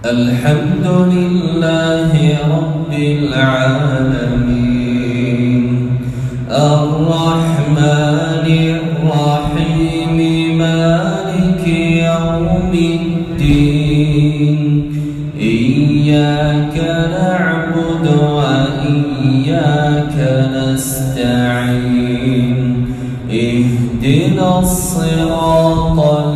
الحمد لله رب العالمين الرحمن الرحيم مالك يوم الدين إياك نعبد وإياك نستعين اهدنا الصراط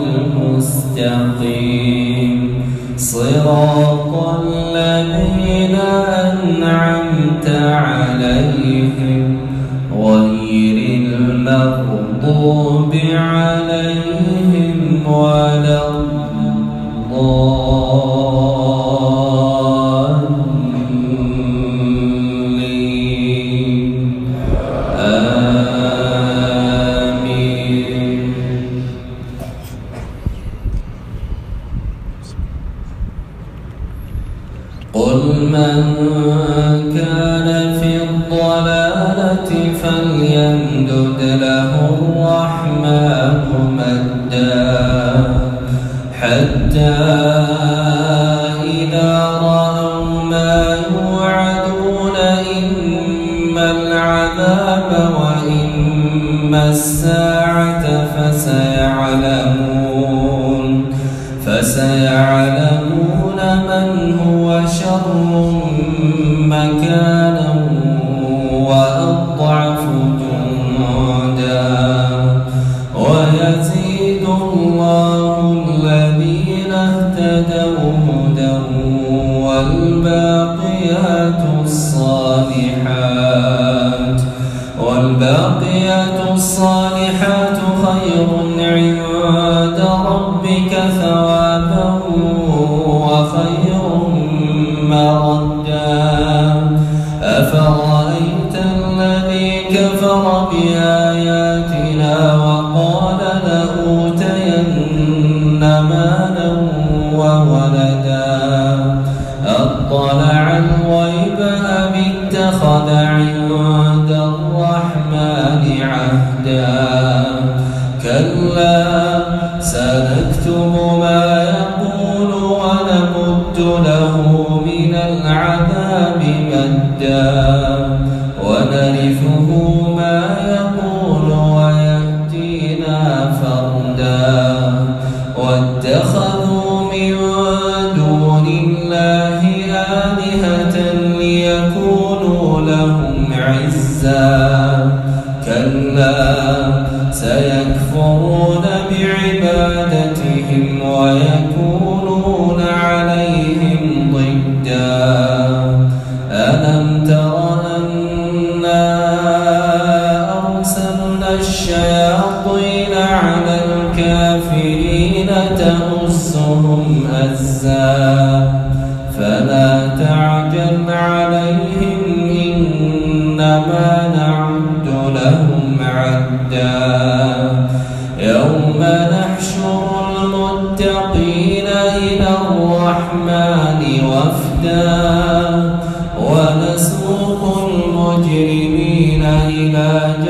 المستقيم صراط الذين أنعمت عليهم غير المغضوب عليهم ولا الضالين آمين. قل من كان في الضلالة فليمدد له الرحمن مدا حتى إذا رأوا ما يوعدون إما العذاب وإما الساعة فسيعلمون من هو شر مكانا وأضعف جندا ويزيد الله الذين اهتدوا هدى والباقيات الصالحات خير عند ربك ثوابا وخير مردا أفرأيت الذي كفر بآياتنا وقال لأوتين مالا وولدا أطلع الغيب أم اتخذ عند الرحمن عهدا كلا سنكتب ما يقول ونمد له من العذاب مدا ونرثه ما يقول ويأتينا فردا واتخذوا من دون الله آلهة ليكونوا لهم عزا كلا سيكفرون بعبادتهم ويكونون عليهم ضدا ألم تر أنا أرسلنا الشياطين على الكافرين تؤزهم أزا فلا تعجل عليهم إنما نعد لهم عدا يوم نحشر المتقين إلى الرحمن وفدا ونسوق المجرمين إلى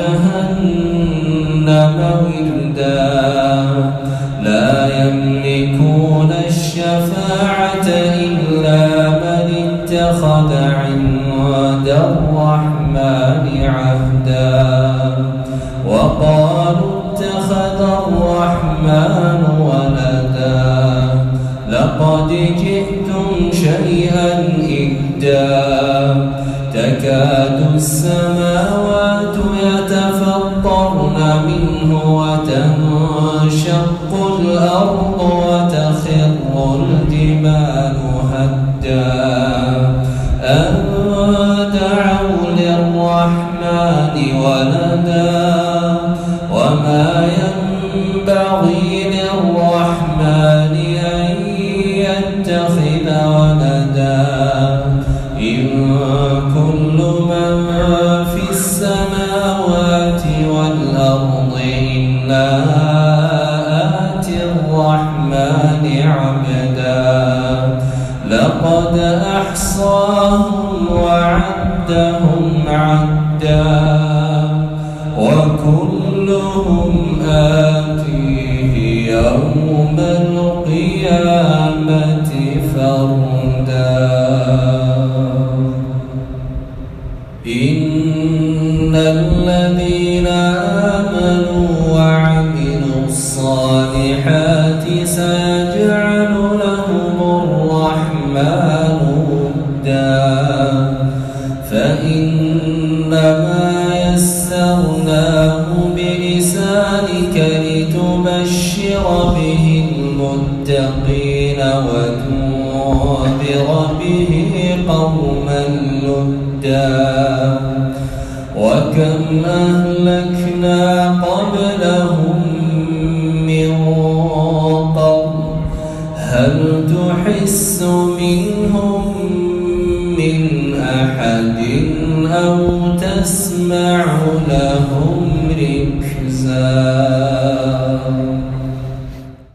جهنم وردا لا يملكون الشفاعة إلا من اتخذ عند الرحمن عهدا وقالوا اتخذ الرحمن ولدا لقد جئتم شيئا إدا تكاد السماوات يتفطرن منه وتنشق الأرض وتخر الجبال هدا أن دعوا للرحمن ولدا وما ينبغي للرحمن أن يتخذ ولدا إن كل من في السماوات والأرض إلا آتي الرحمن عبدا لقد أحصاهم وعدهم عدا وكلهم آتيه يوم القيامة فردا. للمتقين وتنذر به قوما لدا وكم أهلكنا قبلهم من قرن هل تحس منهم من أحد أو تسمع لهم ركزا